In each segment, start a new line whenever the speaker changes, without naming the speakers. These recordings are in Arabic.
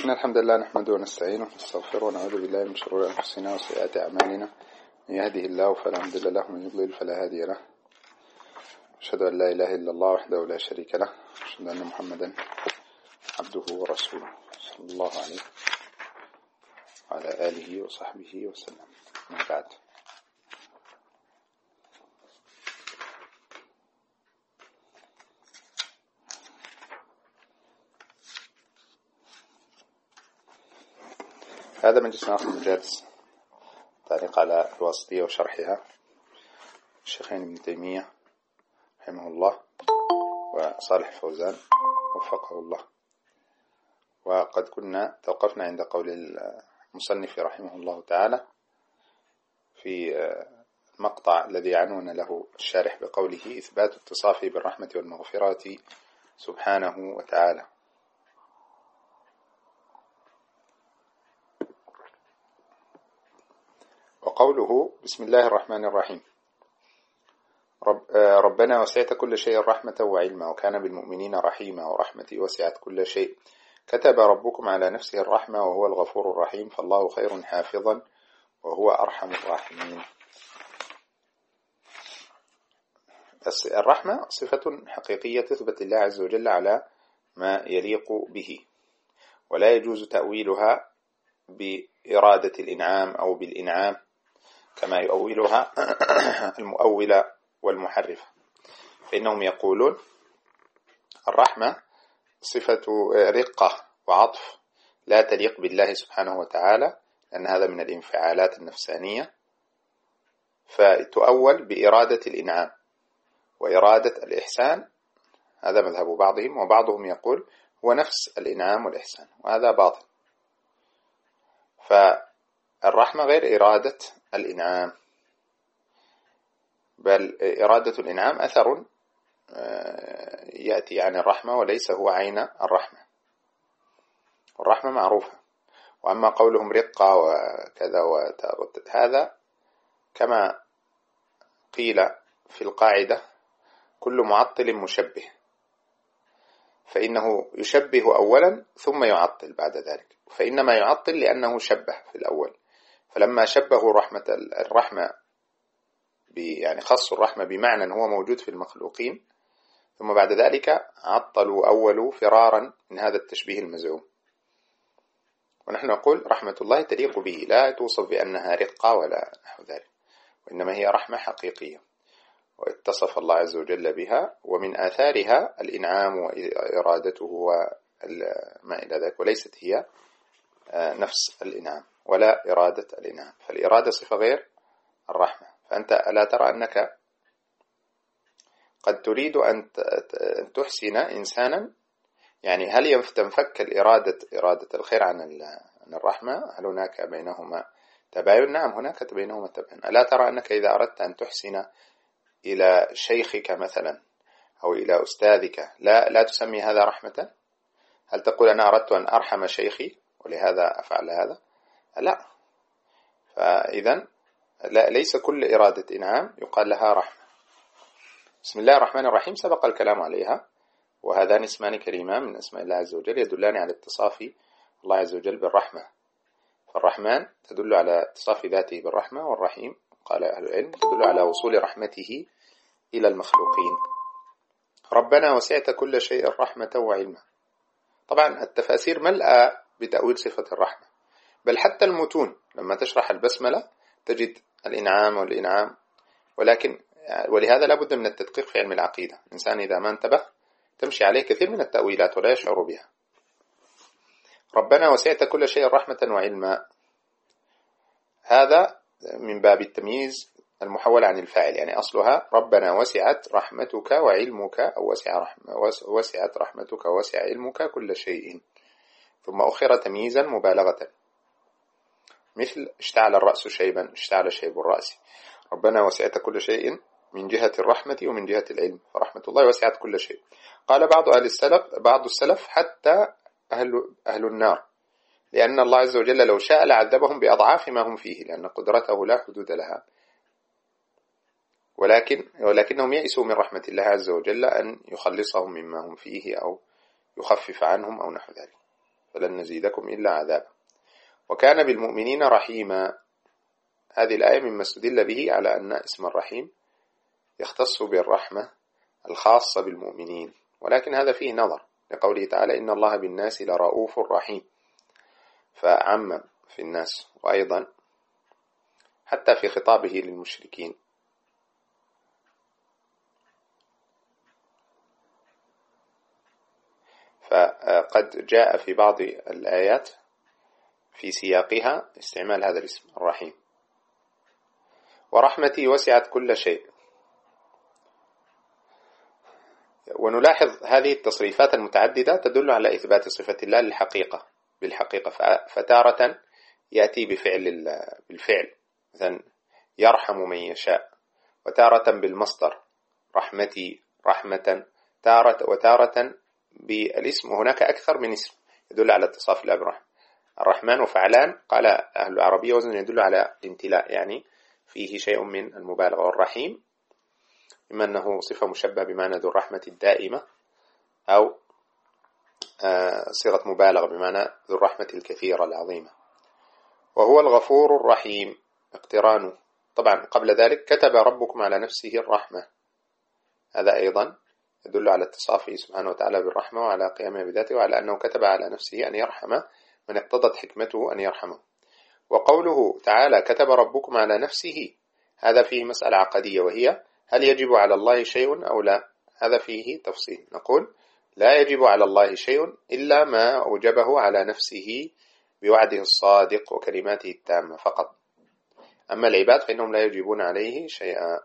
إن الحمد لله نحمده ونستعينه ونستغفره ونعوذ بالله من شرور أنفسنا وسيئات أعمالنا. من يهده الله فلا مضل له ومن يضلل فلا هادي له. أشهد أن لا إله إلا الله وحده لا شريك له، أشهد أن محمدا عبده ورسوله صلى الله عليه وعلى آله وصحبه وسلم. من بعد، هذا مجلس آخر من مجالس تعليق على الواسطية وشرحها الشيخين ابن تيمية رحمه الله وصالح فوزان وفقه الله. وقد كنا توقفنا عند قول المصنف رحمه الله تعالى في المقطع الذي عنون له الشارح بقوله: إثبات اتصافه بالرحمة والمغفرة سبحانه وتعالى. وقوله: بسم الله الرحمن الرحيم. ربنا وسعت كل شيء رحمة وعلما وكان بالمؤمنين رحيما ورحمتي وسعت كل شيء. كتب ربكم على نفسه الرحمة وهو الغفور الرحيم فالله خير حافظا وهو أرحم الراحمين. الرحمة صفة حقيقية تثبت لله عز وجل على ما يليق به، ولا يجوز تأويلها بإرادة الإنعام أو بالإنعام كما يؤولها المؤولة والمحرفة، فإنهم يقولون الرحمة صفة رقة وعطف لا تليق بالله سبحانه وتعالى، لأن هذا من الانفعالات النفسانية، فتؤول بإرادة الإنعام وإرادة الإحسان. هذا مذهب بعضهم، وبعضهم يقول هو نفس الإنعام والإحسان، وهذا باطل. فالرحمة غير إرادة الإنعام، بل إرادة الإنعام أثر يأتي عن الرحمة وليس هو عين الرحمة. الرحمة معروفة. وأما قولهم رقة وكذا هذا كما قيل في القاعدة: كل معطل مشبه، فإنه يشبه أولا ثم يعطل بعد ذلك، فإنما يعطل لأنه شبه في الأول، فلما شبهوا الرحمة يعني خصوا الرحمة بمعنى هو موجود في المخلوقين، ثم بعد ذلك عطلوا أولوا فرارا من هذا التشبيه المزعوم. ونحن نقول رحمة الله تليق به، لا توصف بأنها رقة ولا نحو ذلك، وإنما هي رحمة حقيقية واتصف الله عز وجل بها، ومن آثارها الإنعام وإرادته وما إلى ذلك، وليست هي نفس الإنعام ولا إرادة الإنعام، فالإرادة صفة غير الرحمة. فأنت ألا ترى أنك قد تريد أن تحسن إنسانا، يعني هل تنفك إرادة الخير عن الرحمة؟ هل هناك بينهما تباين؟ نعم، هناك بينهما تباين. ألا ترى أنك إذا أردت أن تحسن إلى شيخك مثلا أو إلى أستاذك لا تسمي هذا رحمة؟ هل تقول أنا أردت أن أرحم شيخي ولهذا أفعل هذا؟ لا. فإذا ليس كل إرادة إنعام يقال لها رحمة. بسم الله الرحمن الرحيم سبق الكلام عليها، وهذان اسمان كريمان من اسماء الله عز وجل يدلان على اتصاف الله عز وجل بالرحمة. فالرحمن تدل على اتصاف ذاته بالرحمة، والرحيم قال أهل العلم تدل على وصول رحمته إلى المخلوقين. ربنا وسعت كل شيء رحمة وعلما. طبعا التفاسير ملأى بتأويل صفة الرحمة، بل حتى المتون لما تشرح البسملة تجد الإنعام والإنعام، ولهذا لا بد من التدقيق في علم العقيدة. الإنسان إذا ما انتبه تمشي عليه كثير من التأويلات ولا يشعر بها. ربنا وسعت كل شيء رحمة وعلما، هذا من باب التمييز المحول عن الفاعل، يعني أصلها ربنا وسعت رحمتك وعلمك، أو وسعت رحمتك ووسع علمك كل شيء، ثم أخر تمييزا مبالغة، مثل اشتعل الرأس شيبا، اشتعل شيب الرأس. ربنا وسعت كل شيء من جهة الرحمة ومن جهة العلم، فرحمة الله وسعت كل شيء. قال بعض السلف حتى أهل النار، لأن الله عز وجل لو شاء لعذبهم بأضعاف ما هم فيه، لأن قدرته لا حدود لها، ولكنهم يئسوا من رحمة الله عز وجل أن يخلصهم مما هم فيه أو يخفف عنهم أو نحو ذلك. فلن نزيدكم إلا عذابا. وكان بالمؤمنين رحيما. هذه الآية مما استدل به على أن اسم الرحيم يختص بالرحمة الخاصة بالمؤمنين، ولكن هذا فيه نظر لقوله تعالى إن الله بالناس لرؤوف رحيم، فعمم في الناس، وأيضا حتى في خطابه للمشركين. فقد جاء في بعض الآيات في سياقها استعمال هذا الاسم الرحيم. ورحمتي وسعت كل شيء. ونلاحظ هذه التصريفات المتعددة تدل على إثبات صفة الله للحقيقة بالحقيقة، فتارة يأتي بالفعل مثلا يرحم من يشاء، وتارة بالمصدر رحمتي رحمة، وتارة بالاسم. وهناك أكثر من اسم يدل على اتصاف الله بالرحمة. الرحمن وفعلان قال أهل العربية وزن يدل على الامتلاء، يعني فيه شيء من المبالغة. والرحيم إما أنه صفة مشبهة بمعنى ذو الرحمة الدائمة، أو صيغة مبالغة بمعنى ذو الرحمة الكثيرة العظيمة. وهو الغفور الرحيم اقترانه. طبعا قبل ذلك كتب ربكم على نفسه الرحمة، هذا أيضا يدل على اتصافه سبحانه وتعالى بالرحمة وعلى قيامه بذاته، وعلى أنه كتب على نفسه أن يرحم من اقتضت حكمته أن يرحمه. وقوله تعالى كتب ربكم على نفسه، هذا فيه مسألة عقدية، وهي هل يجب على الله شيء أو لا؟ هذا فيه تفصيل. نقول لا يجب على الله شيء إلا ما أوجبه على نفسه بوعده الصادق وكلماته التامة فقط. أما العباد فإنهم لا يجبون عليه شيئا.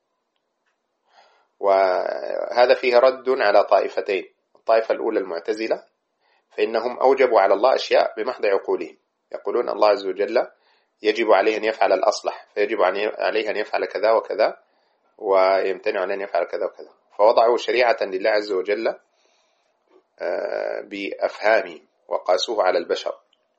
وهذا فيه رد على طائفتين. الطائفة الأولى المعتزلة، فإنهم أوجبوا على الله أشياء بمحض عقولهم، يقولون الله عز وجل يجب عليه أن يفعل الأصلح، فيجب عليه أن يفعل كذا وكذا، ويمتنع عن أن يفعل كذا وكذا، فوضعوا شريعة لله عز وجل بأفهامهم وقاسوه على البشر.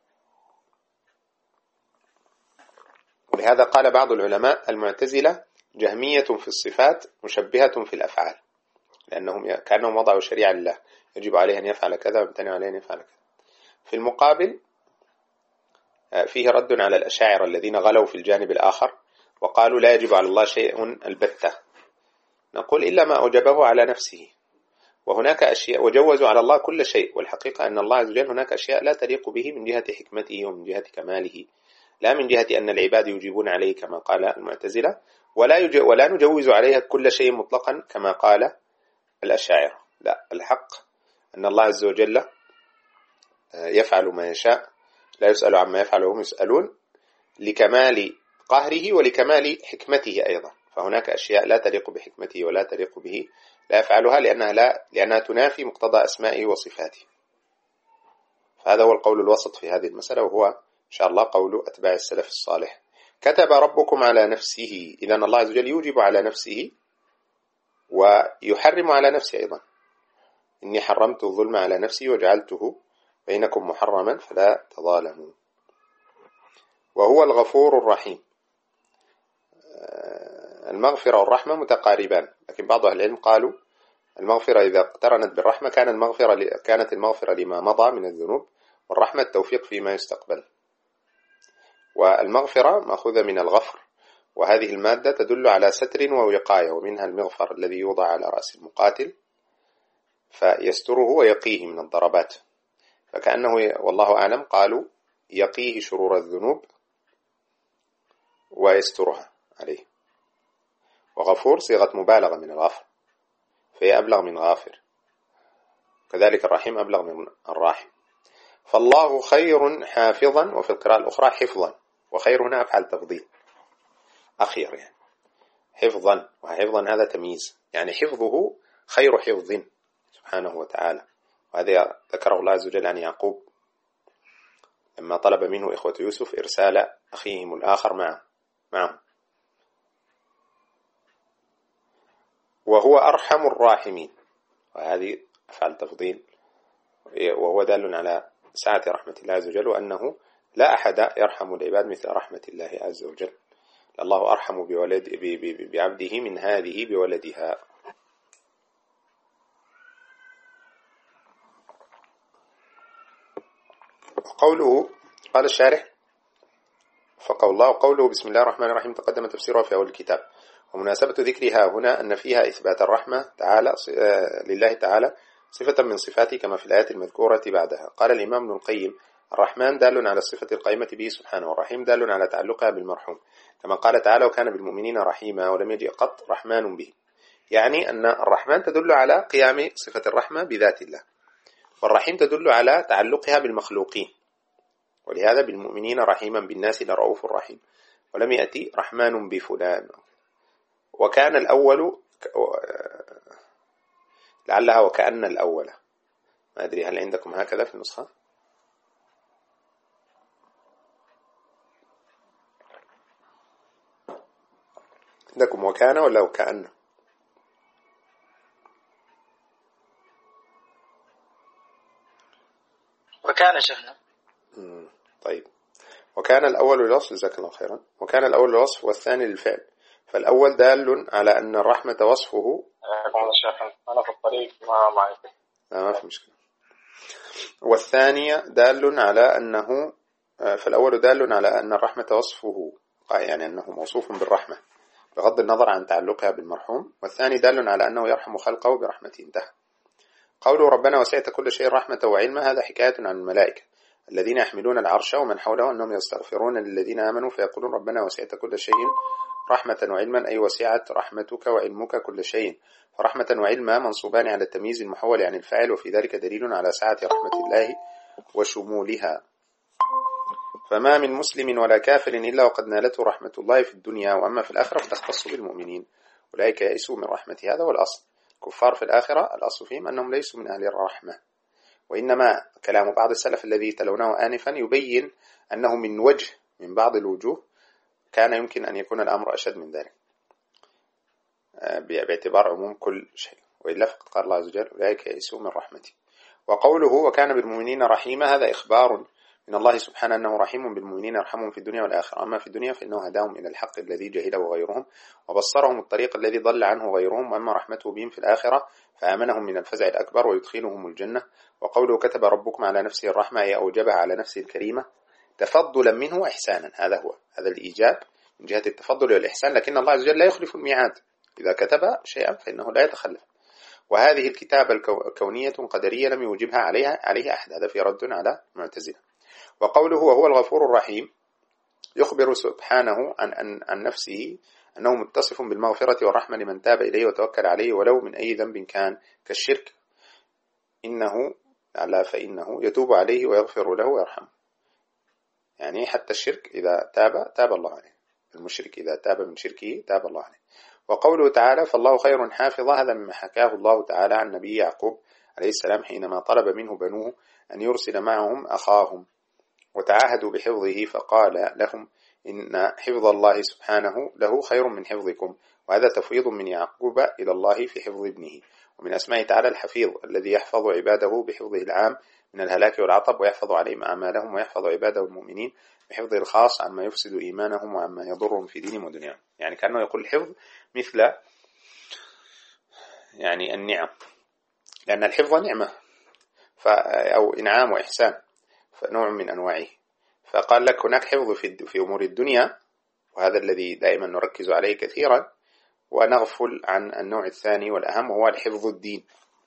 ولهذا قال بعض العلماء المعتزلة جهمية في الصفات مشبهة في الأفعال، لأنهم كأنهم وضعوا شريعة لله يجب عليه أن يفعل كذا ويمتنع عليه أن يفعل كذا. في المقابل فيه رد على الأشاعرة الذين غلوا في الجانب الآخر وقالوا لا يجب على الله شيء البتة. نقول إلا ما أوجبه على نفسه، وهناك أشياء وجوزوا على الله كل شيء، والحقيقة أن الله عز وجل هناك أشياء لا تليق به من جهة حكمته ومن جهة كماله، لا من جهة أن العباد يجيبون عليه كما قال المعتزلة، ولا نجوز عليها كل شيء مطلقا كما قال الأشاعرة. لا، الحق أن الله عز وجل يفعل ما يشاء، لا يسأل عما يفعل وهم يسألون، لكمال قهره ولكمال حكمته أيضا. فهناك أشياء لا تليق بحكمته ولا تليق به لا يفعلها لأنها تنافي مقتضى أسمائه وصفاته. فهذا هو القول الوسط في هذه المسألة، وهو إن شاء الله قول أتباع السلف الصالح. كتب ربكم على نفسه، إذن الله عز وجل يوجب على نفسه ويحرم على نفسه أيضا. إني حرمت الظلم على نفسي وجعلته بينكم محرما فلا تظالموا. وهو الغفور الرحيم. المغفرة والرحمة متقاربان، لكن بعض أهل العلم قالوا المغفرة إذا اقترنت بالرحمة كانت المغفرة لما مضى من الذنوب، والرحمة التوفيق فيما يستقبل. والمغفرة مأخوذة من الغفر، وهذه المادة تدل على ستر ووقاية، ومنها المغفر الذي يوضع على رأس المقاتل فيستره ويقيه من الضربات، فكأنه والله أعلم قالوا يقيه شرور الذنوب ويسترها عليه. وغفور صيغة مبالغة من الغفر، فهي أبلغ من غافر. كذلك الرحيم أبلغ من الراحم. فالله خير حافظا، وفي القراءة الأخرى حفظا، وخير هنا أفعل تفضيل أخير، يعني حفظا، وحفظا هذا تمييز، يعني حفظه خير حفظ سبحانه وتعالى. وهذا ذكره الله عز وجل عن يعقوب لما طلب منه إخوة يوسف إرسال أخيهم الآخر معه. وهو أرحم الراحمين، وهذه أفعل تفضيل، وهو دال على سعة رحمة الله عز وجل، وأنه لا أحد يرحم العباد مثل رحمة الله عز وجل. الله أرحم بعبده من هذه بولدها. قوله قال الشارح فقال الله قوله بسم الله الرحمن الرحيم تقدم تفسيرها في أول الكتاب. ومناسبة ذكرها هنا أن فيها إثبات الرحمة تعالى لله تعالى صفة من صفاته كما في الآيات المذكورة بعدها. قال الإمام ابن القيم الرحمن دال على الصفة القائمة به سبحانه، والرحيم دال على تعلقها بالمرحوم، كما قال تعالى وكان بالمؤمنين رحيما ولم يجئ قط رحمن به، يعني أن الرحمن تدل على قيام صفة الرحمة بذات الله، والرحيم تدل على تعلقها بالمخلوقين، ولهذا بالمؤمنين رحيما بالناس لرؤوف رحيم، ولم يأتي رحمن بفلان. وكان الأول لعلها وكأن الأول، ما أدري هل عندكم هكذا في النسخة؟ عندكم وكان ولا وكأن؟
وكان شيخنا.
طيب، وكان الأول للوصف، جزاك الله خيرا، وكان الأول للوصف والثاني للفعل، فالأول دال على أن الرحمة وصفه.
أنا في الطريق
ما في مشكلة. والثانية دال على أنه، فالأول دال على أن الرحمة وصفه، يعني أنه موصوف بالرحمة بغض النظر عن تعلقها بالمرحوم، والثاني دال على أنه يرحم خلقه برحمته. انتهى. قوله ربنا وسعت كل شيء رحمة وعلما، هذا حكاية عن الملائكة الذين يحملون العرش ومن حوله أنهم يستغفرون للذين آمنوا فيقولون ربنا وسعت كل شيء رحمة وعلما، أي وسعت رحمتك وعلمك كل شيء. فرحمة وعلما منصوبان على التمييز المحول عن الفاعل، وفي ذلك دليل على سعة رحمة الله وشمولها. فما من مسلم ولا كافر إلا وقد نالته رحمة الله في الدنيا، وأما في الآخرة فتختص بالمؤمنين، أولئك يئسوا من رحمة. هذا هو الأصل. كفار في الآخرة الأصل فيهم أنهم ليسوا من أهل الرحمة، وإنما كلام بعض السلف الذي تلونه آنفا يبين أنه من وجه من بعض الوجوه كان يمكن أن يكون الأمر أشد من ذلك باعتبار عموم كل شيء، وإلا فقد قال الله عز وجل أولئك يئسوا من رحمتي. وقوله وكان بالمؤمنين رحيما، هذا إخبار من الله سبحانه أنه رحيم بالمؤمنين يرحمهم في الدنيا والآخرة. أما في الدنيا فإنه هداهم إلى الحق الذي جهله غيرهم، وبصرهم الطريق الذي ضل عنه غيرهم. وأما رحمته بهم في الآخرة فآمنهم من الفزع الأكبر ويدخلهم الجنة. وقوله كتب ربكم على نفسه الرحمة، أي أوجبها على نفسه الكريمة تفضلا منه وإحسانا. هذا الإيجاب من جهة التفضل والإحسان، لكن الله عز وجل لا يخلف الميعاد، إذا كتب شيئا فإنه لا يتخلف. وهذه الكتابة الكونية قدرية لم يوجبها عليه أحد، هذا في رد على المعتزلة. وقوله وهو الغفور الرحيم يخبر سبحانه عن نفسه أنه متصف بالمغفرة والرحمة لمن تاب إليه وتوكل عليه ولو من أي ذنب كان كالشرك، فإنه يتوب عليه ويغفر له ويرحمه. يعني حتى الشرك إذا تاب الله عليه، المشرك إذا تاب من شركه تاب الله عليه. وقوله تعالى فالله خير حافظا، هذا مما حكاه الله تعالى عن نبي يعقوب عليه السلام حينما طلب منه بنوه أن يرسل معهم أخاهم وتعاهدوا بحفظه، فقال لهم إن حفظ الله سبحانه له خير من حفظكم. وهذا تفويض من يعقوب إلى الله في حفظ ابنه. ومن أسماء تعالى الحفيظ الذي يحفظ عباده بحفظه العام من الهلاك والعطب، ويحفظ عليهم أعمالهم، ويحفظ عباده المؤمنين بحفظه الخاص عما يفسد إيمانهم وعما يضرهم في دينهم ودنياهم. يعني كأنه يقول الحفظ مثل يعني النعم، لأن الحفظ نعمة أو إنعام وإحسان، فنوع من أنواعه. فقال لك هناك حفظ في أمور الدنيا، وهذا الذي دائما نركز عليه كثيرا، ونغفل عن النوع الثاني والأهم وهو الحفظ الدين.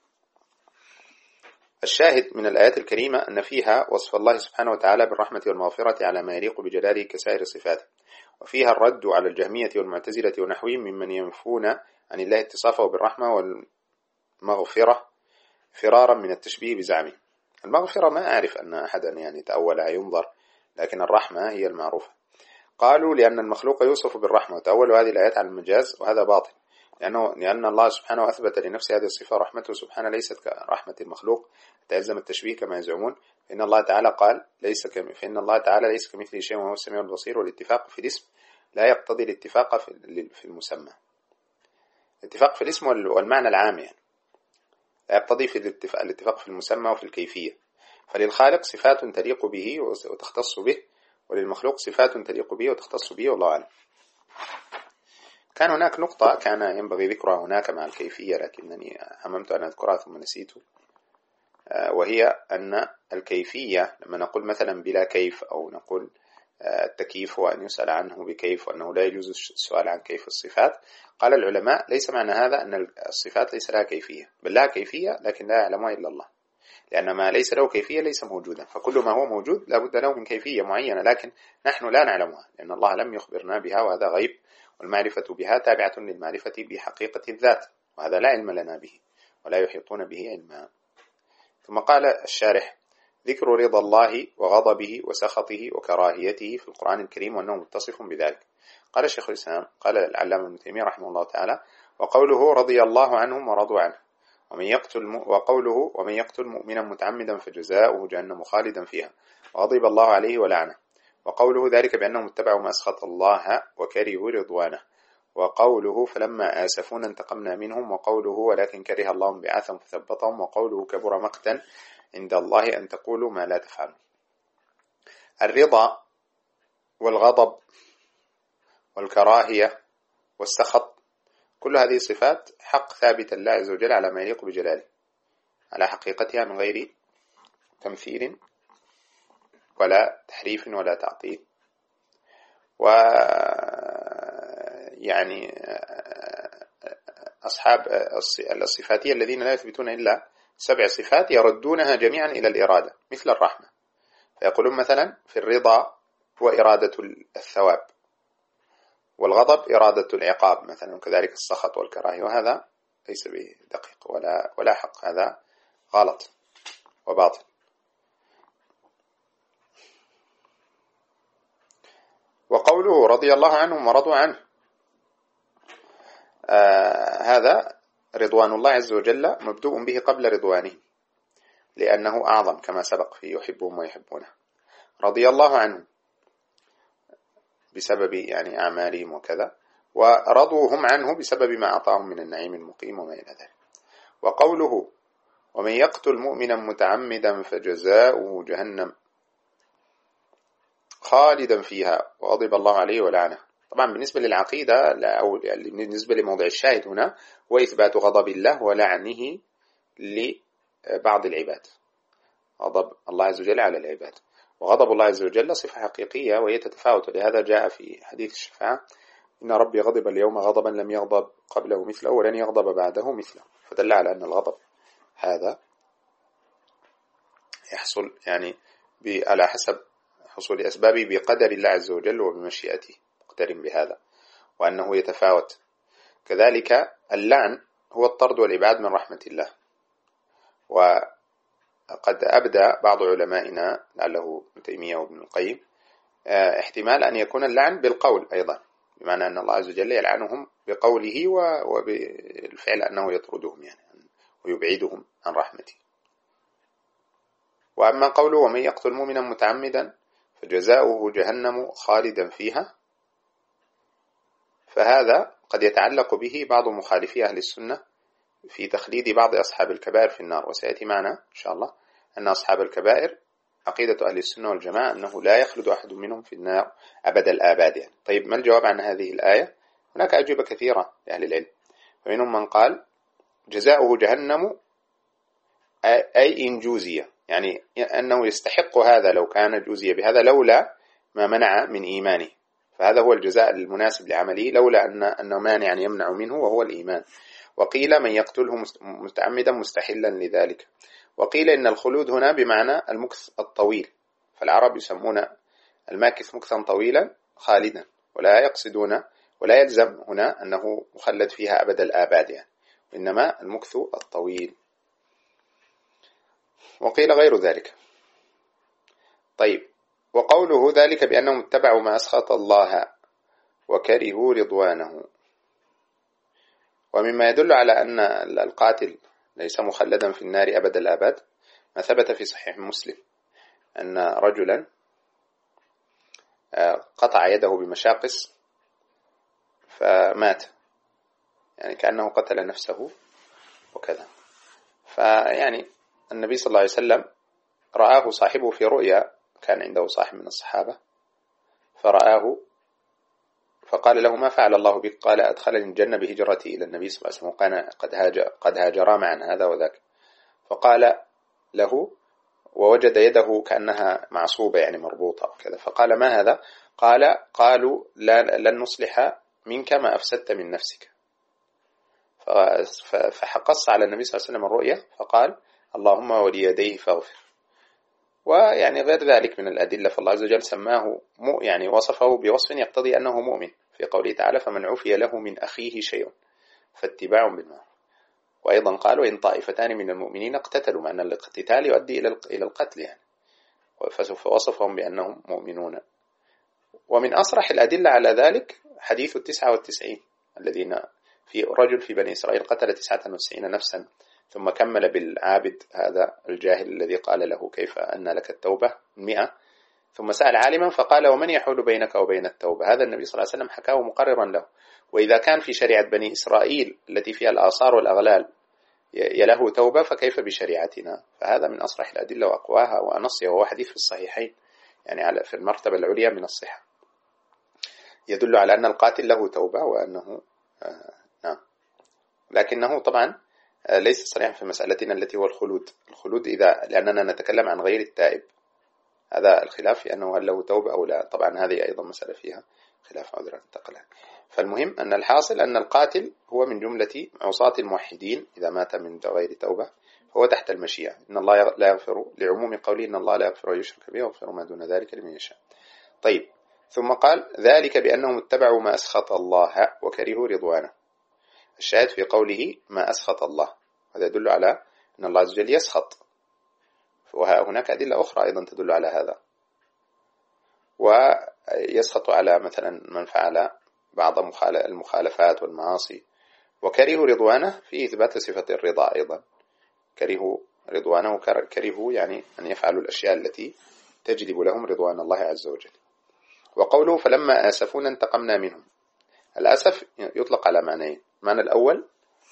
الشاهد من الآيات الكريمة أن فيها وصف الله سبحانه وتعالى بالرحمة والمغفرة على ما يليق بجلاله كسائر صفاته، وفيها الرد على الجهمية والمعتزلة ونحوهم ممن ينفون عن الله اتصافه بالرحمة والمغفرة فرارا من التشبيه بزعمه. المغفرة ما أعرف أن أحدا يعني تأول ينظر، لكن الرحمة هي المعروفة. قالوا لأن المخلوق يوصف بالرحمة، وتأولوا هذه الآيات على المجاز، وهذا باطل، لأن الله سبحانه أثبت لنفسه هذه الصفة. رحمته سبحانه ليست كرحمة المخلوق تلزم التشبيه كما يزعمون، فإن الله تعالى ليس كمثله شيء وهو السميع البصير. والاتفاق في الاسم لا يقتضي الاتفاق في المسمى. الاتفاق في الاسم والمعنى العام يعني لا يقتضي في الاتفاق في المسمى وفي الكيفية. فللخالق صفات تليق به وتختص به، وللمخلوق صفات تليق به وتختص به، والله أعلم. كان هناك نقطة كان ينبغي ذكرها هناك مع الكيفية، لكنني هممت أن أذكرها ثم نسيت، وهي أن الكيفية لما نقول مثلا بلا كيف، أو نقول التكييف وأن يسأل عنه بكيف، وأنه لا يجوز السؤال عن كيف الصفات، قال العلماء ليس معنى هذا أن الصفات ليس لها كيفية، بل لها كيفية لكن لا يعلمها إلا الله، لأن ما ليس له كيفية ليس موجودا، فكل ما هو موجود لا بد له من كيفية معينة، لكن نحن لا نعلمها لأن الله لم يخبرنا بها، وهذا غيب، والمعرفة بها تابعة للمعرفة بحقيقة الذات، وهذا لا علم لنا به ولا يحيطون به علما. ثم قال الشارح: ذكر رضا الله وغضبه وسخطه وكراهيته في القرآن الكريم وأنه متصف بذلك. قال شيخ الإسلام قال العلامة ابن تيمية رحمه الله تعالى: وقوله رضي الله عنهم ورضوا عنه، وقوله ومن يقتل مؤمنا متعمدا فجزاؤه جهنم خالدا فيها وغضب الله عليه ولعنه، وقوله ذلك بأنهم اتبعوا ما أسخط الله وكرهوا رضوانه، وقوله فلما آسفونا انتقمنا منهم، وقوله ولكن كره الله انبعاثهم فثبطهم، وقوله كبر مقتا عند الله أن تقولوا ما لا تفعلون. الرضا والغضب والكراهية والسخط كل هذه صفات حق ثابت الله عز وجل على ما يليق بجلاله، على حقيقتها من غير تمثيل ولا تحريف ولا تعطيل. ويعني أصحاب الصفاتية الذين لا يثبتون إلا 7 صفات يردونها جميعا إلى الإرادة، مثل الرحمة، فيقولون مثلا في الرضا هو إرادة الثواب، والغضب إرادة العقاب مثلا، وكذلك السخط والكراهية، وهذا ليس بدقيق ولا حق، هذا غلط وباطل. وقوله رضي الله عنهم ورضوا عنه، هذا رضوان الله عز وجل مبدوء به قبل رضوانه، لأنه أعظم كما سبق في يحبهم ويحبونه. رضي الله عنهم بسبب يعني أعمالهم وكذا، ورضوا هم عنه بسبب ما أعطاهم من النعيم المقيم وما إلى ذلك. وقوله ومن يقتل مؤمنا متعمدا فجزاؤه جهنم خالدا فيها وغضب الله عليه ولعنه. طبعا بالنسبة للعقيدة أو بالنسبة لموضع الشاهد هنا هو إثبات غضب الله ولعنه لبعض العباد، غضب الله عز وجل على العباد، وغضب الله عز وجل صفة حقيقية وهي تتفاوت، ولهذا جاء في حديث الشفاعة: إن ربي غضب اليوم غضبا لم يغضب قبله مثله ولن يغضب بعده مثله، فدل على أن الغضب هذا يحصل يعني على حسب حصول أسبابه بقدر الله عز وجل وبمشيئته، مقترن بهذا، وأنه يتفاوت. كذلك اللعن هو الطرد والإبعاد من رحمة الله، وقد أبدى بعض علمائنا لعله ابن تيمية وابن القيم احتمال أن يكون اللعن بالقول أيضا، بمعنى أن الله عز وجل يلعنهم بقوله وبالفعل أنه يطردهم يعني ويبعدهم عن رحمته. وأما قوله ومن يقتل مؤمنا متعمدا فجزاؤه جهنم خالدا فيها، فهذا قد يتعلق به بعض مخالفي أهل السنة في تخليد بعض أصحاب الكبائر في النار، وسيأتي معنا إن شاء الله أن أصحاب الكبائر عقيدة أهل السنة والجماعة أنه لا يخلد أحد منهم في النار أبد الآباد يعني. طيب ما الجواب عن هذه الآية؟ هناك أجوبة كثيرة لأهل العلم، ومنهم من قال جزاؤه جهنم أي إن جوزية، يعني أنه يستحق هذا لو كان جوزية بهذا لولا ما منع من إيمانه، فهذا هو الجزاء المناسب لعمله لولا أنه مانع يمنع منه وهو الإيمان. وقيل من يقتله متعمدا مستحلا لذلك. وقيل إن الخلود هنا بمعنى المكث الطويل، فالعرب يسمون الماكث مكثا طويلا خالدا، ولا يقصدون ولا يلزم هنا أنه مخلد فيها أبد الآباد يعني، وإنما المكث الطويل. وقيل غير ذلك. طيب وقوله ذلك بأنهم اتبعوا ما أسخط الله وكرهوا رضوانه، ومما يدل على أن القاتل ليس مخلدا في النار أبد الآباد ما ثبت في صحيح مسلم أن رجلا قطع يده بمشاقص فمات، يعني كأنه قتل نفسه وكذا. فيعني النبي صلى الله عليه وسلم رآه صاحبه في رؤيا، كان عنده صاحب من الصحابة فرآه فقال له ما فعل الله بك؟ قال أدخلني الجنة بهجرتي إلى النبي صلى الله عليه وسلم، وكان قد هاجرا معا هذا وذاك. فقال له ووجد يده كأنها معصوبة يعني مربوطة وكذا، فقال ما هذا؟ قالوا لن نصلح منك ما أفسدت من نفسك. فحقص على النبي صلى الله عليه وسلم الرؤية فقال اللهم وليديه فاغفر. ويعني غير ذلك من الأدلة، فالله عز وجل سماه يعني وصفه بوصف يقتضي أنه مؤمن في قوله تعالى فمن عفي له من أخيه شيء فاتباع بالمعروف. وأيضا قالوا إن طائفتان من المؤمنين اقتتلوا، مع أن الاقتتال يؤدي إلى القتل يعني، فوصفهم بأنهم مؤمنون. ومن أصرح الأدلة على ذلك حديث 99 الذين في رجل في بني إسرائيل قتل 99 نفسا ثم كمل بالعابد هذا الجاهل الذي قال له كيف أن لك التوبة 100، ثم سأل عالما فقال ومن يحول بينك وبين التوبة؟ هذا النبي صلى الله عليه وسلم حكاه مقررا له. وإذا كان في شريعة بني إسرائيل التي فيها الآثار والأغلال يله توبة فكيف بشريعتنا؟ فهذا من أصرح الأدلة وأقواها وأنصها، وهو حديث في الصحيحين يعني في المرتبة العليا من الصحة، يدل على أن القاتل له توبة وأنه نعم. لكنه طبعا ليس صريحا في مسألتنا التي هو الخلود إذا لأننا نتكلم عن غير التائب، هذا الخلاف في أنه هل له توبة أو لا. طبعا هذه أيضا مسألة فيها خلاف عذرا انتقلها. فالمهم أن الحاصل أن القاتل هو من جملة عصاة الموحدين إذا مات من غير توبة هو تحت المشيئة. إن الله لا يغفر، لعموم قوله إن الله لا يغفر ويشرك به ويغفر ما دون ذلك لمن يشاء. طيب، ثم قال ذلك بأنهم اتبعوا ما أسخط الله وكرهوا رضوانه. الشاهد في قوله ما أسخط الله، هذا يدل على أن الله عز وجل يسخط، وهناك أدلة أخرى أيضا تدل على هذا. ويسخط على مثلا من فعل بعض المخالفات والمعاصي. وكرهوا رضوانه في إثبات صفة الرضا أيضا، كرهوا رضوانه كرهوا يعني أن يفعلوا الأشياء التي تجلب لهم رضوان الله عز وجل. وقوله فلما آسفونا انتقمنا منهم، الأسف يطلق على معنيين، المعنى الأول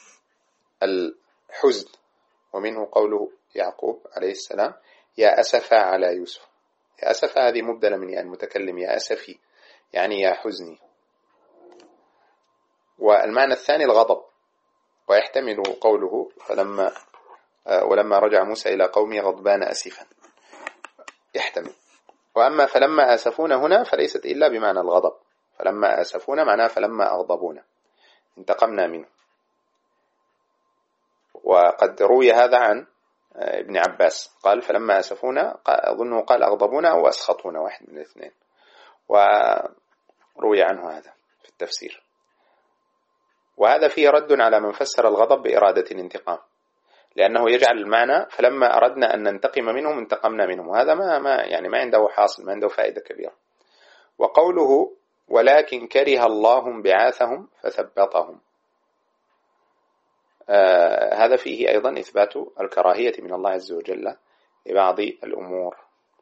الحزن، ومنه قوله يعقوب عليه السلام يا أسفا على يوسف. يا أسفا هذه مبدلة من المتكلم يا أسفي يعني يا حزني. والمعنى الثاني الغضب، ويحتمل قوله ولما رجع موسى إلى قومه غضبان أسفا، يحتمل. وأما فلما آسفونا هنا فليست إلا بمعنى الغضب، فلما آسفونا معناه فلما أغضبونا انتقمنا منه. وقد روي هذا عن ابن عباس قال فلما آسفونا، أظنه قال أغضبونا أو أسخطونا، واحد من الاثنين، وروي عنه هذا في التفسير. وهذا فيه رد على من فسر الغضب بإرادة الانتقام، لأنه يجعل المعنى فلما أردنا أن ننتقم منهم انتقمنا منهم، وهذا ما عنده حاصل، ما عنده فائدة كبيرة. وقوله ولكن كره الله انبعاثهم فثبطهم، هذا فيه أيضا إثبات الكراهية من الله عز وجل لبعض الأمور،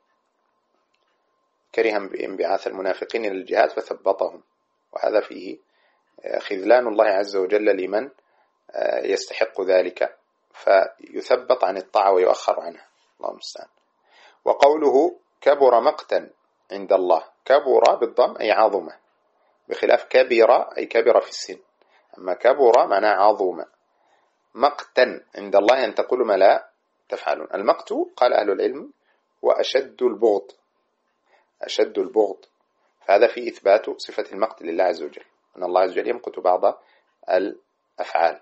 كره انبعاث المنافقين للجهاد فثبطهم، وهذا فيه خذلان الله عز وجل لمن يستحق ذلك فيثبط عن الطاعة ويؤخر عنها، الله المستعان. وقوله كبر مقتا عند الله، كبر بالضم أي عظم، بخلاف كبر أي كبر في السن، أما كبر معناه عظم. مقتا عند الله أن تقول ما لا تفعلون. المقت قال أهل العلم وأشد البغض، أشد البغض، فهذا فيه إثبات صفة المقت لله عز وجل، أن الله عز وجل يمقت بعض الأفعال،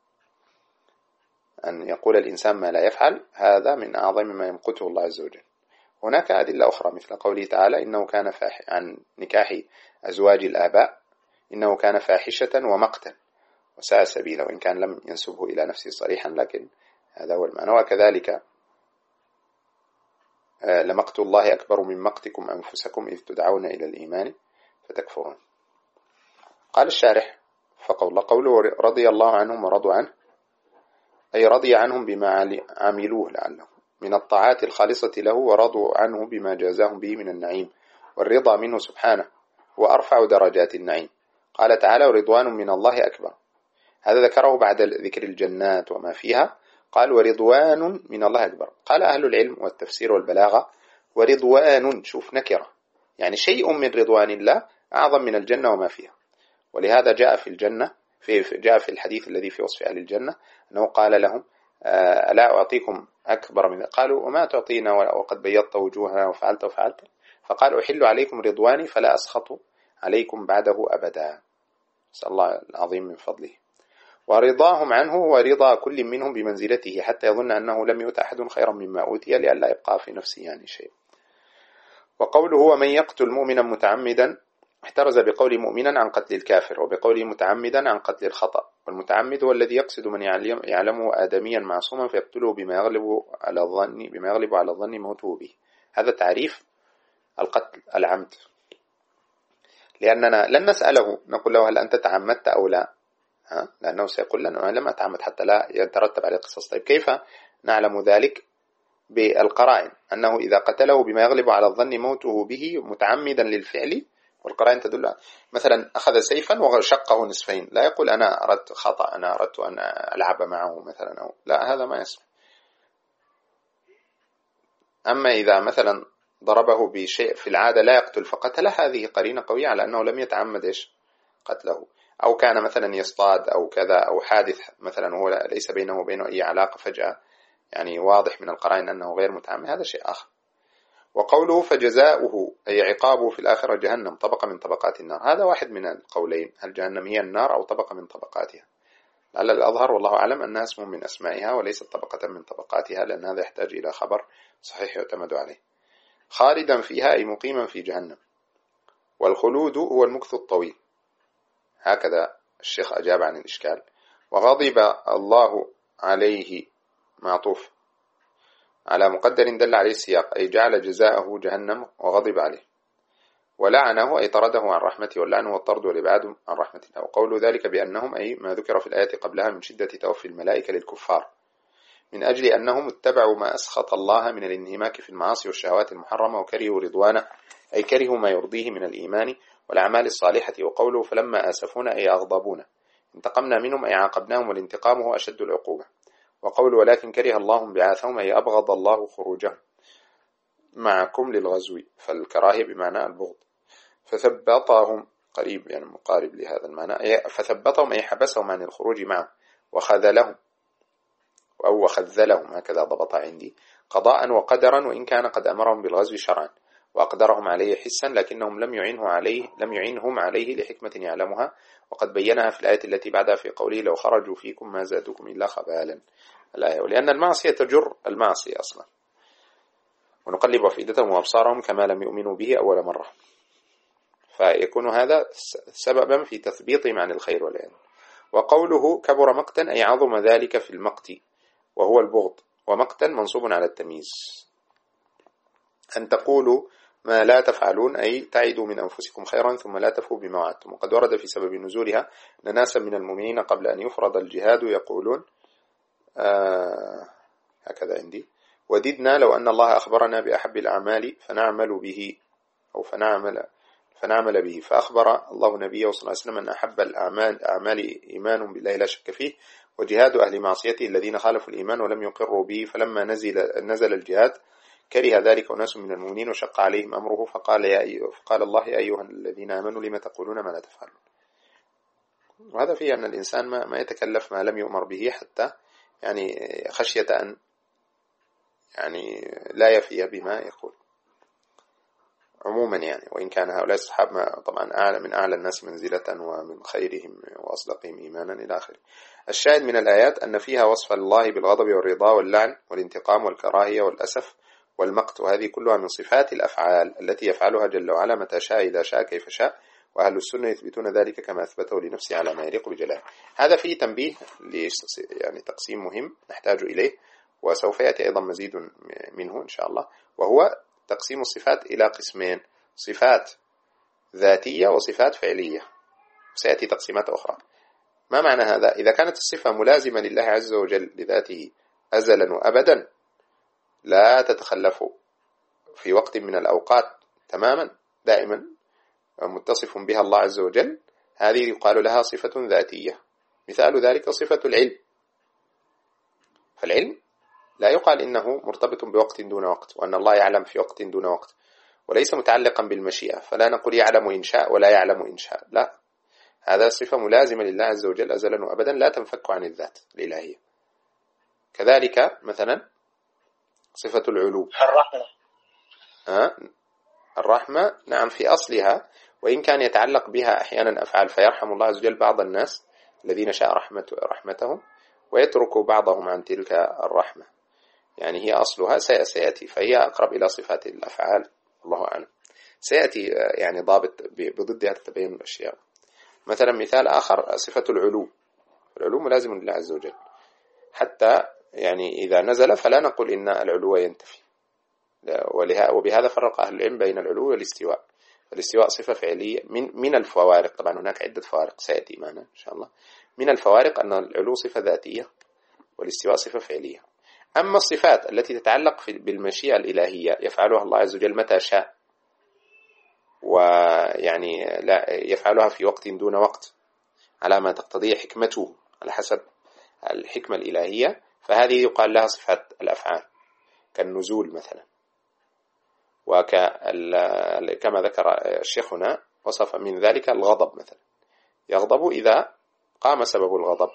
أن يقول الإنسان ما لا يفعل، هذا من أعظم ما يمقته الله عز وجل. هناك أدلة أخرى مثل قوله تعالى إنه كان عن نكاح أزواج الآباء إنه كان فاحشة ومقتا وساء سبيلا، وإن كان لم ينسبه إلى نفسه صريحا، لكن هذا هو المعنى. وكذلك لمقت الله أكبر من مقتكم أنفسكم إذ تدعون إلى الإيمان فتكفرون. قال الشارح قوله رضي الله عنهم ورضوا عنه، أي رضي عنهم بما عملوه لعلهم من الطاعات الخالصة له، ورضوا عنه بما جازاهم به من النعيم، والرضا منه سبحانه وأرفع درجات النعيم. قال تعالى ورضوان من الله أكبر، هذا ذكره بعد ذكر الجنات وما فيها، قال ورضوان من الله أكبر. قال أهل العلم والتفسير والبلاغة ورضوان شوف نكرة، يعني شيء من رضوان الله أعظم من الجنة وما فيها. ولهذا جاء في الجنة جاء في الحديث الذي في وصف أهل الجنة أنه قال لهم ألا أعطيكم أكبر من قالوا وما تعطينا وقد بيضت وجوهنا وفعلت وفعلت. فقال أحل عليكم رضواني فلا أسخط عليكم بعده أبدا. نسأل الله العظيم من فضله. ورضاهم عنه هو رضا كل منهم بمنزلته حتى يظن أنه لم يؤت أحد خيرا مما أوتي لئلا يبقى في نفسه يعني شيء. وقوله ومن يقتل مؤمنا متعمدا احترز بقول مؤمنا عن قتل الكافر، وبقوله متعمدا عن قتل الخطأ. والمتعمد هو الذي يقصد من يعلمه آدميا معصوما فيقتله بما يغلب على الظن موته به. هذا تعريف القتل العمد. لأننا لن نسأله نقول له هل أنت تعمدت أو لا، لأنه سيقول لنا لم أتعمد حتى لا يترتب عليه قصص. طيب كيف نعلم ذلك؟ بالقرائن، أنه إذا قتله بما يغلب على الظن موته به متعمدا للفعل، والقرائن تدل مثلا أخذ سيفا وشقه نصفين، لا يقول أنا أردت خطأ، أنا أردت أن ألعب معه مثلا أو لا، هذا ما يصح. أما إذا مثلا ضربه بشيء في العادة لا يقتل فقتله، هذه قرينة قوية على أنه لم يتعمد قتله. أو كان مثلا يصطاد أو كذا، أو حادث مثلا هو ليس بينه وبينه أي علاقة فجأة، يعني واضح من القرائن أنه غير متعمد، هذا شيء آخر. وقوله فجزاؤه أي عقابه في الآخرة جهنم طبقة من طبقات النار، هذا واحد من القولين، هل جهنم هي النار أو طبقة من طبقاتها؟ لعل الأظهر والله أعلم أنها اسم من أسمائها وليست طبقة من طبقاتها، لأن هذا يحتاج إلى خبر صحيح يعتمد عليه. خالدا فيها أي مقيما في جهنم. والخلود هو المكث الطويل، هكذا الشيخ أجاب عن الإشكال. وغضب الله عليه معطوف على مقدر دل عليه السياق، أي جعل جزاءه جهنم وغضب عليه. ولعنه أي طرده عن رحمته، واللعن هو الطرد والإبعاد عن رحمة الله. وقول ذلك بأنهم أي ما ذكر في الآية قبلها من شدة توفي الملائكة للكفار، من أجل أنهم اتبعوا ما أسخط الله من الانهماك في المعاصي والشهوات المحرمة وكرهوا رضوانه، أي كرهوا ما يرضيه من الإيمان والأعمال الصالحة. وقوله فلما آسفونا أي أغضبونا انتقمنا منهم أي عاقبناهم، والانتقام هو أشد العقوبة. وقول ولكن كره الله بعاثهم أي أبغض الله خروجهم معكم للغزو، فالكراهية بمعنى البغض. فثبطهم قريب يعني مقارب لهذا المعنى، فثبطهم أي حبسهم عن الخروج معه، وخذلهم أو وخذلهم هكذا ضبط عندي، قضاء وقدرا، وإن كان قد أمرهم بالغزو شرعا وأقدرهم عليه حسا، لكنهم لم يعنهم عليه لحكمة يعلمها، وقد بينها في الآية التي بعدها في قوله لو خرجوا فيكم ما زادوكم إلا خبالا الآية. ولأن المعصية تجر المعصية أصلا. ونقلب أفئدتهم وأبصارهم كما لم يؤمنوا به أول مرة، فيكون هذا سببا في تثبيطهم عن الخير والعلم. وقوله كبر مقتا أي عظم ذلك في المقت، وهو البغض، ومقتا منصوب على التمييز. أن تقولوا ما لا تفعلون أي تعدوا من أنفسكم خيرا ثم لا تفوا بما وعدتم. وقد ورد في سبب نزولها أن ناسا من المؤمنين قبل أن يفرض الجهاد يقولون هكذا عندي وددنا لو أن الله أخبرنا بأحب الأعمال فنعمل به أو فنعمل به، فأخبر الله نبيه صلى الله عليه وسلم أن أحب الأعمال إيمان بالله لا شك فيه، وجهاد أهل معصيته الذين خالفوا الإيمان ولم يقروا به. فلما نزل الجهاد كره ذلك أناس من المؤمنين وشق عليهم أمره، فقال الله يا أيها الذين آمنوا لما تقولون ما لا تفعلون. وهذا فيه أن الإنسان ما يتكلف ما لم يؤمر به، حتى يعني خشية أن يعني لا يفي بما يقول عموما يعني. وإن كان هؤلاء الصحابة طبعا من أعلى الناس منزلة ومن خيرهم وأصدقهم إيمانا إلى آخره. الشاهد من الآيات أن فيها وصف الله بالغضب والرضا واللعن والانتقام والكراهية والأسف والمقت، وهذه كلها من صفات الأفعال التي يفعلها جل وعلا متى شاء إذا شاء كيف شاء، وأهل السنة يثبتون ذلك كما أثبته لنفسه على ما يليق بجلاله. هذا فيه تنبيه يعني تقسيم مهم نحتاج إليه، وسوف يأتي أيضا مزيد منه إن شاء الله، وهو تقسيم الصفات إلى قسمين: صفات ذاتية وصفات فعلية، وسيأتي تقسيمات أخرى. ما معنى هذا؟ إذا كانت الصفة ملازمة لله عز وجل لذاته أزلا وأبدا لا تتخلف في وقت من الأوقات تماما دائما متصف بها الله عز وجل، هذه يقال لها صفة ذاتية. مثال ذلك صفة العلم، فالعلم لا يقال إنه مرتبط بوقت دون وقت، وأن الله يعلم في وقت دون وقت، وليس متعلقا بالمشيئة، فلا نقول يعلم إن شاء ولا يعلم إن شاء، لا، هذا صفة ملازمة لله عز وجل أزلا وأبدا لا تنفك عن الذات الإلهية. كذلك مثلا صفة العلو، الرحمة نعم في أصلها، وإن كان يتعلق بها أحيانا أفعال، فيرحم الله عز وجل بعض الناس الذين شاء رحمتهم ويترك بعضهم عن تلك الرحمة، يعني هي أصلها سيأتي، فهي أقرب إلى صفات الأفعال، الله أعلم. سيأتي يعني ضابط بضدها تتبين الأشياء. مثلا مثال آخر صفة العلو، العلو ملازم لله عز وجل، حتى يعني إذا نزل فلا نقول إن العلو ينتفي، وبهذا فرق أهل العلم بين العلو والاستواء. الاستواء صفة فعلية من الفوارق، طبعا هناك عدة فوارق سيأتي معنا إن شاء الله. من الفوارق أن العلو صفة ذاتية والاستواء صفة فعلية. أما الصفات التي تتعلق بالمشيئة الإلهية يفعلها الله عز وجل متى شاء، ويعني لا يفعلها في وقت دون وقت على ما تقتضيه حكمته على حسب الحكمة الإلهية، فهذه يقال لها صفات الأفعال، كالنزول مثلا. وكما ذكر الشيخ هنا وصف من ذلك الغضب مثلا، يغضب إذا قام سبب الغضب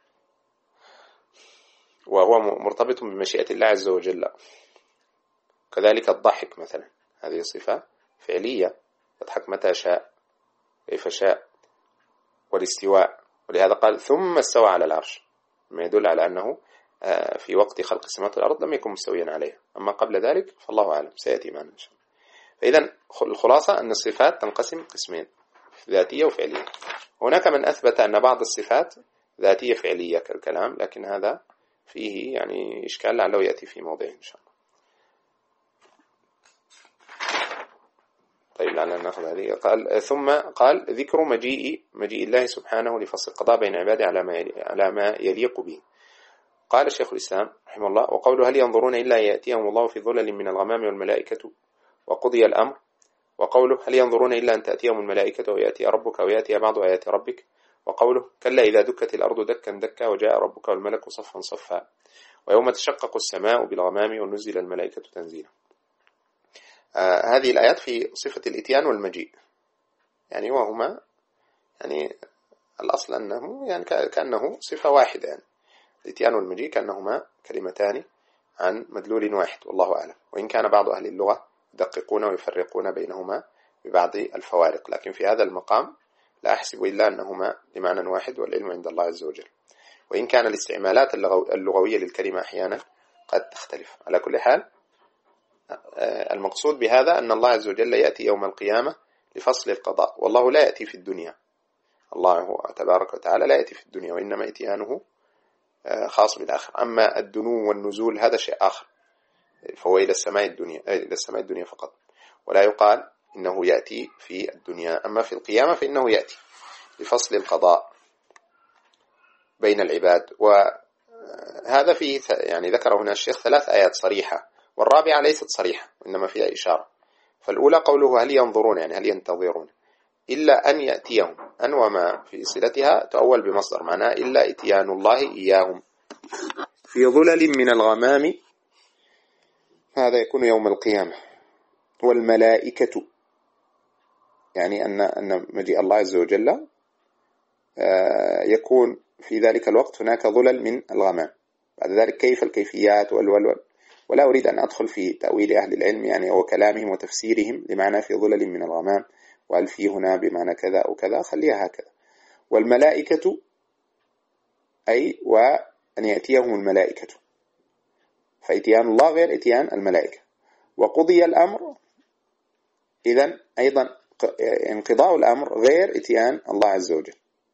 وهو مرتبط بمشيئة الله عز وجل. كذلك الضحك مثلا، هذه صفة فعلية، يضحك متى شاء كيف شاء. والاستواء، ولهذا قال ثم استوى على العرش، ما يدل على أنه في وقت خلق السماوات والأرض لم يكن مستويا عليها، أما قبل ذلك فالله أعلم سيأتي معنا إن شاء الله. فإذا الخلاصة أن الصفات تنقسم قسمين، ذاتية وفعلية. هناك من أثبت أن بعض الصفات ذاتية فعلية كالكلام، لكن هذا فيه يعني إشكال لعله يأتي في موضع إن شاء الله. طيب لعلنا نأخذ هذه. قال ثم قال ذكر مجيء الله سبحانه لفصل القضاء بين عباده على ما يليق به. قال الشيخ الإسلام رحمه الله: وقوله هل ينظرون إلا يأتيهم الله في ظلل من الغمام والملائكة وقضي الأمر، وقوله هل ينظرون إلا أن تأتيهم الملائكة ويأتي ربك ويأتي بعض آيات ربك، وقوله كلا إذا دكت الأرض دكا دكا وجاء ربك والملك صفا صفا ويوم تشقق السماء بالغمام ونزل الملائكة تنزيلا. هذه الآيات في صفة الإتيان والمجيء، يعني وهما يعني الأصل أنه يعني كأنه صفة واحدة، يعني الإتيان والمجيء كأنهما كلمتان عن مدلول واحد، والله أعلم. وإن كان بعض أهل اللغة يدققون ويفرقون بينهما ببعض الفوارق، لكن في هذا المقام لا أحسب إلا أنهما لمعنى واحد، والعلم عند الله عز وجل، وإن كان الاستعمالات اللغوية للكلمة أحيانا قد تختلف. على كل حال المقصود بهذا أن الله عز وجل يأتي يوم القيامة لفصل القضاء، والله لا يأتي في الدنيا، الله تبارك وتعالى لا يأتي في الدنيا، وإنما إتيانه خاص بالآخر. أما الدنو والنزول هذا شيء آخر، فهو إلى السماء الدنيا فقط، ولا يقال إنه يأتي في الدنيا. أما في القيامة فإنه يأتي لفصل القضاء بين العباد. وهذا فيه يعني ذكر هنا الشيخ 3 آيات صريحة، والرابعة ليست صريحة وإنما فيها إشارة. فالأولى قوله هل ينظرون، يعني هل ينتظرون إلا أن يأتيهم، أن وما في صلتها تؤول بمصدر، معناه إلا إتيان الله إياهم في ظلل من الغمام، هذا يكون يوم القيامة. والملائكة، يعني أن مجيء الله عز وجل يكون في ذلك الوقت هناك ظلل من الغمام. بعد ذلك كيف الكيفيات ولا أريد أن أدخل في تأويل أهل العلم يعني وكلامهم وتفسيرهم لمعنى في ظلل من الغمام، وهل في هنا بمعنى كذا أو كذا، خليها هكذا. والملائكة أي وأن يأتيهم الملائكة، فإتيان الله غير إتيان الملائكة. وقضي الأمر، إذن أيضا انقضاء الأمر غير إتيان الله عز وجل،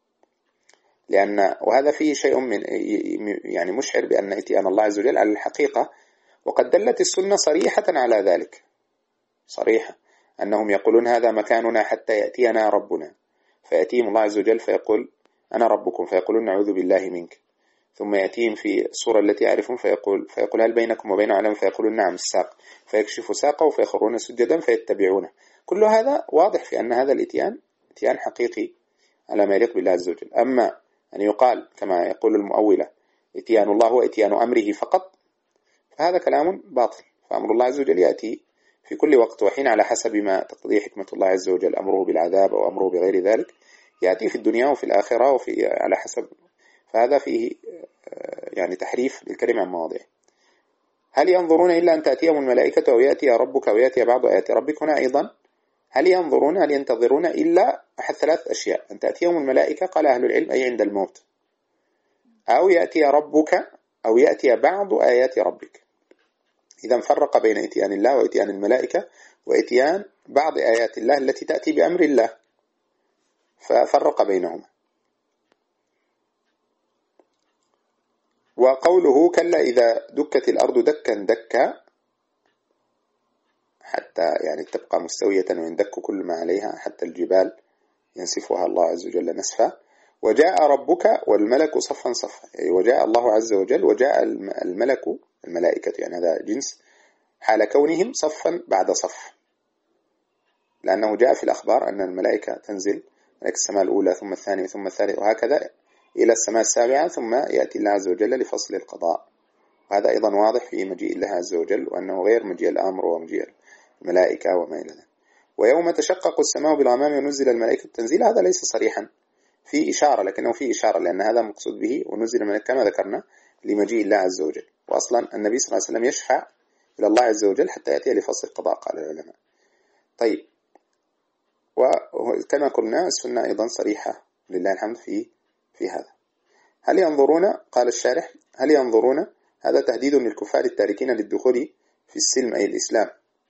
وهذا فيه شيء من يعني مشعر بأن إتيان الله عز وجل على الحقيقة، وقد دلت السنة صريحة على ذلك، صريحة أنهم يقولون هذا مكاننا حتى يأتينا ربنا، فيأتيهم الله عز وجل فيقول أنا ربكم، فيقولون نعوذ بالله منك. ثم يأتيهم في الصورة التي يعرفون فيقول هل بينكم وبينه علم، فيقولون نعم الساق، فيكشف ساقه فيخرون سجدا فيتبعونه. كل هذا واضح في أن هذا الإتيان إتيان حقيقي على ما يليق بالله عز وجل. أما أن يقال كما يقول المؤولة إتيان الله هو إتيان أمره فقط، فهذا كلام باطل. فأمر الله عز وجل يأتي في كل وقت وحين على حسب ما تقتضي حكمة الله عز وجل، أمره بالعذاب أو أمره بغير ذلك، يأتي في الدنيا وفي الآخرة على حسب. فهذا فيه يعني تحريف للكلمة عن مواضعه. هل ينظرون إلا أن تأتيهم الملائكة أو يأتي ربك أو يأتي بعض آيات ربك؟ هنا أيضا هل ينتظرون إلا أحد ثلاث أشياء: أن تأتيهم الملائكة قال أهل العلم أي عند الموت، أو يأتي ربك، أو يأتي بعض آيات ربك. إذا فرق بين إتيان الله وإتيان الملائكة وإتيان بعض آيات الله التي تأتي بأمر الله، ففرق بينهما. وقوله كلا إذا دكت الأرض دكا دكا، حتى يعني تبقى مستوية ويندك كل ما عليها حتى الجبال ينسفها الله عز وجل نسفا. وجاء ربك والملك صفا صفا، يعني وجاء الله عز وجل وجاء الملائكة، يعني هذا جنس حال كونهم صفا بعد صف، لأنه جاء في الأخبار أن الملائكة تنزل ملك السماء الأولى ثم الثانية ثم الثالثة وهكذا إلى السماء السابعة، ثم يأتي الله عز وجل لفصل القضاء. وهذا أيضا واضح في مجيء الله عز وجل، وأنه غير مجيء الأمر ومجيء الملائكة وما إلى ذلك. ويوم تشقق السماء بالغمام ونزل الملائكة التنزيل، هذا ليس صريحا في إشارة، لكنه في إشارة لأن هذا مقصود به ونزل الملائكة كما ذكرنا لمجيء الله عز وجل. وأصلا النبي صلى الله عليه وسلم يشفع إلى الله عز وجل حتى يأتي لفصل القضاء قال العلماء. طيب، وكما قلنا السنة أيضا صريحة لله الحمد في هذا. هل ينظرون؟ قال الشارح: هل ينظرون هذا تهديد للكفار التاركين للدخول في السلم أي الإسلام،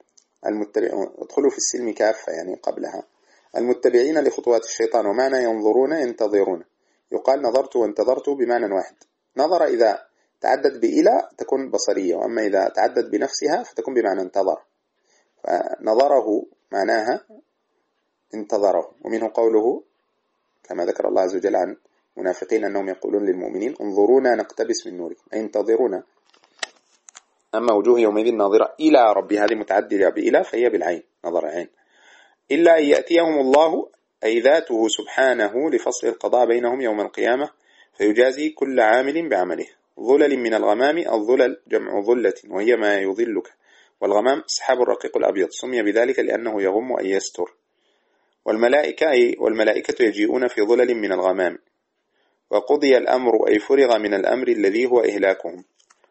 ادخلوا في السلم كافة يعني قبلها، المتبعين لخطوات الشيطان. ومعنى ينظرون ينتظرون، يقال نظرت وانتظرت بمعنى واحد. نظر إذا تعدد بإلى تكون بصرية، وأما إذا تعدد بنفسها فتكون بمعنى انتظر، فنظره معناها انتظره. ومنه قوله كما ذكر الله عز وجل عن منافقين أنهم يقولون للمؤمنين انظرونا نقتبس من نوركم، أي انتظرونا. أما وجوه يومئذ ناظرة إلى ربي، هذه متعددة بإلى فهي بالعين، نظر عين. إلا أن يأتيهم الله أي ذاته سبحانه لفصل القضاء بينهم يوم القيامة، فيجازي كل عامل بعمله. ظلل من الغمام، الظلل جمع ظلة وهي ما يظلك، والغمام سحاب الرقيق الأبيض، سمي بذلك لأنه يغم أي يستر. والملائكة يجيئون في ظلل من الغمام. وقضي الأمر أي فرغ من الأمر الذي هو إهلاكهم.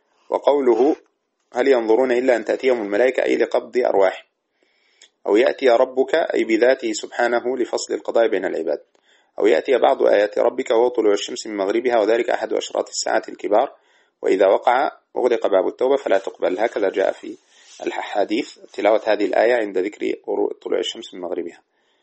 وقوله هل ينظرون إلا أن تأتيهم الملائكة أي لقبض أرواح، أو يأتي ربك أي بذاته سبحانه لفصل القضاء بين العباد، أو يأتي بعض آيات ربك وهو طلوع الشمس من مغربها، وذلك أحد أشراط الساعة الكبار، وإذا وقع أغلق باب التوبة فلا تقبل. هكذا جاء في الحديث تلاوة هذه الآية عند ذكر طلوع الشمس من مغربها،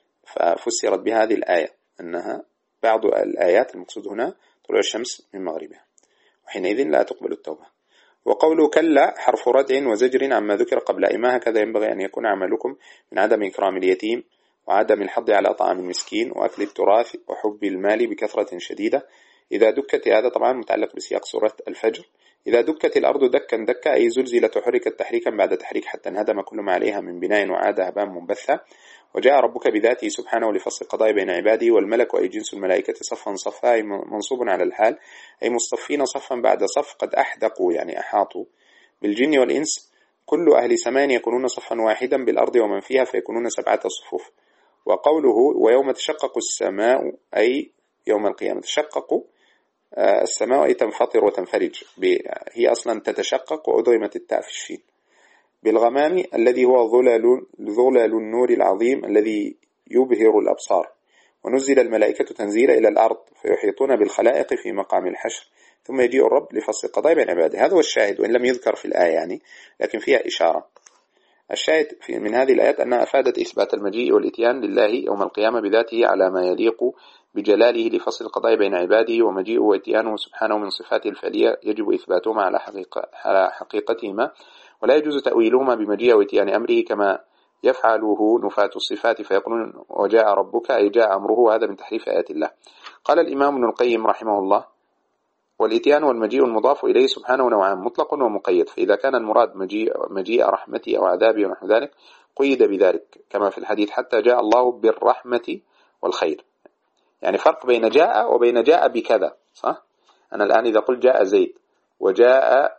ففسرت بهذه الآية أنها بعض الآيات المقصود هنا طلوع الشمس من مغربها، وحينئذ لا تقبل التوبة. وقوله كلا حرف ردع وزجر عما ذكر قبل، أيما هكذا ينبغي أن يكون عملكم من عدم إكرام اليتيم وعدم الحض على طعام المسكين وأكل التراث وحب المال بكثرة شديدة. إذا دكت، هذا طبعا متعلق بسياق سورة الفجر. إذا دكت الأرض دكا دكا أي زلزلت وحركت تحريكا بعد تحريك حتى انهدم كل ما عليها من بناء وعاد هباء منبثا. وجاء ربك بذاته سبحانه لفصل القضاء بين عباده. والملك أي جنس الملائكة صفا صفا أي منصوب على الحال، أي مصطفين صفا بعد صف، قد أحدقوا يعني أحاطوا. بالجن والإنس كل أهل سماء يكونون صفا واحدا بالأرض ومن فيها فيكونون 7 صفوف. وقوله ويوم تشقق السماء أي يوم القيامة، تشقق السماء أي تنفطر وتنفرج، هي أصلا تتشقق وأضغمت التاء في الشين. بالغمام الذي هو ظلال النور العظيم الذي يبهر الأبصار. ونزل الملائكة تنزيلا إلى الأرض فيحيطون بالخلائق في مقام الحشر، ثم يجيء الرب لفصل القضاء بين عباده. هذا هو الشاهد، وإن لم يذكر في الآية يعني، لكن فيها إشارة. الشاهد من هذه الآيات أنها أفادت إثبات المجيء والإتيان لله يوم القيامة بذاته على ما يليق بجلاله لفصل القضاء بين عباده، ومجيء وإتيانه سبحانه من صفاته الفعلية يجب إثباتهما على حقيقتهما، ولا يجوز تأويلهما بمجيء وإتيان أمره كما يفعله نفاة الصفات فيقولون وجاء ربك أي جاء أمره، وهذا من تحريف آيات الله. قال الإمام ابن القيم رحمه الله: والإتيان والمجيء المضاف إليه سبحانه نوعان، مطلق ومقيد. فإذا كان المراد مجيء رحمته أو عذابه ونحو ذلك قيد بذلك كما في الحديث حتى جاء الله بالرحمة والخير. يعني فرق بين جاء وبين جاء بكذا، صح؟ أنا الآن إذا قلت جاء زيد وجاء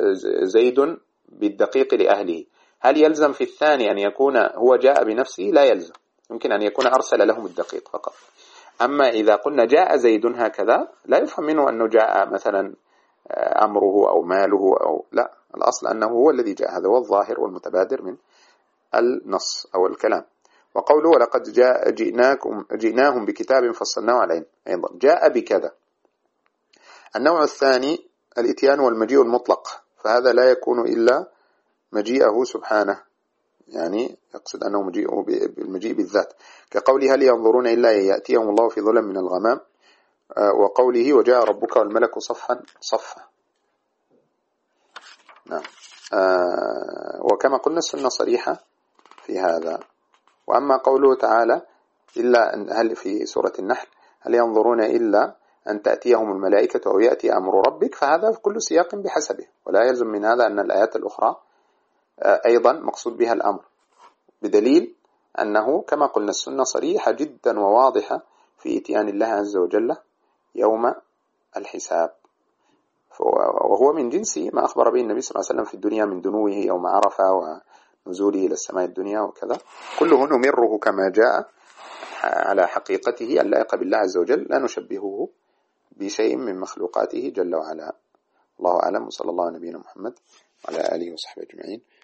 زيد بالدقيق لأهله، هل يلزم في الثاني أن يكون هو جاء بنفسه؟ لا يلزم، يمكن أن يكون أرسل لهم الدقيق فقط. أما إذا قلنا جاء زيد هكذا لا يفهم منه أنه جاء مثلا أمره أو ماله أو لا، الأصل أنه هو الذي جاء، هذا هو الظاهر والمتبادر من النص أو الكلام. وقوله ولقد جئناهم بكتاب فصلناه عليهم، أيضا جاء بكذا. النوع الثاني الإتيان والمجيء المطلق، فهذا لا يكون إلا مجيئه سبحانه، يعني يقصد أنه بالمجيء بالذات، كقوله هل ينظرون إلا يأتيهم الله في ظلم من الغمام، وقوله وجاء ربك والملك صفا صفا. نعم. وكما قلنا السنة صريحة في هذا. وأما قوله تعالى إلا هل في سورة النحل هل ينظرون إلا أن تأتيهم الملائكة أو يأتي أمر ربك، فهذا كل سياق بحسبه، ولا يلزم من هذا أن الآيات الأخرى أيضا مقصود بها الأمر، بدليل أنه كما قلنا السنة صريحة جدا وواضحة في إتيان الله عز وجل يوم الحساب، وهو من جنس ما أخبر به النبي صلى الله عليه وسلم في الدنيا من دنوه يوم عرفة ونزوله إلى السماء الدنيا وكذا، كله نمره كما جاء على حقيقته اللائقة بالله عز وجل، لا نشبهه بشيء من مخلوقاته جل وعلا. الله أعلم، وصلى الله على نبينا محمد وعلى آله وصحبه أجمعين.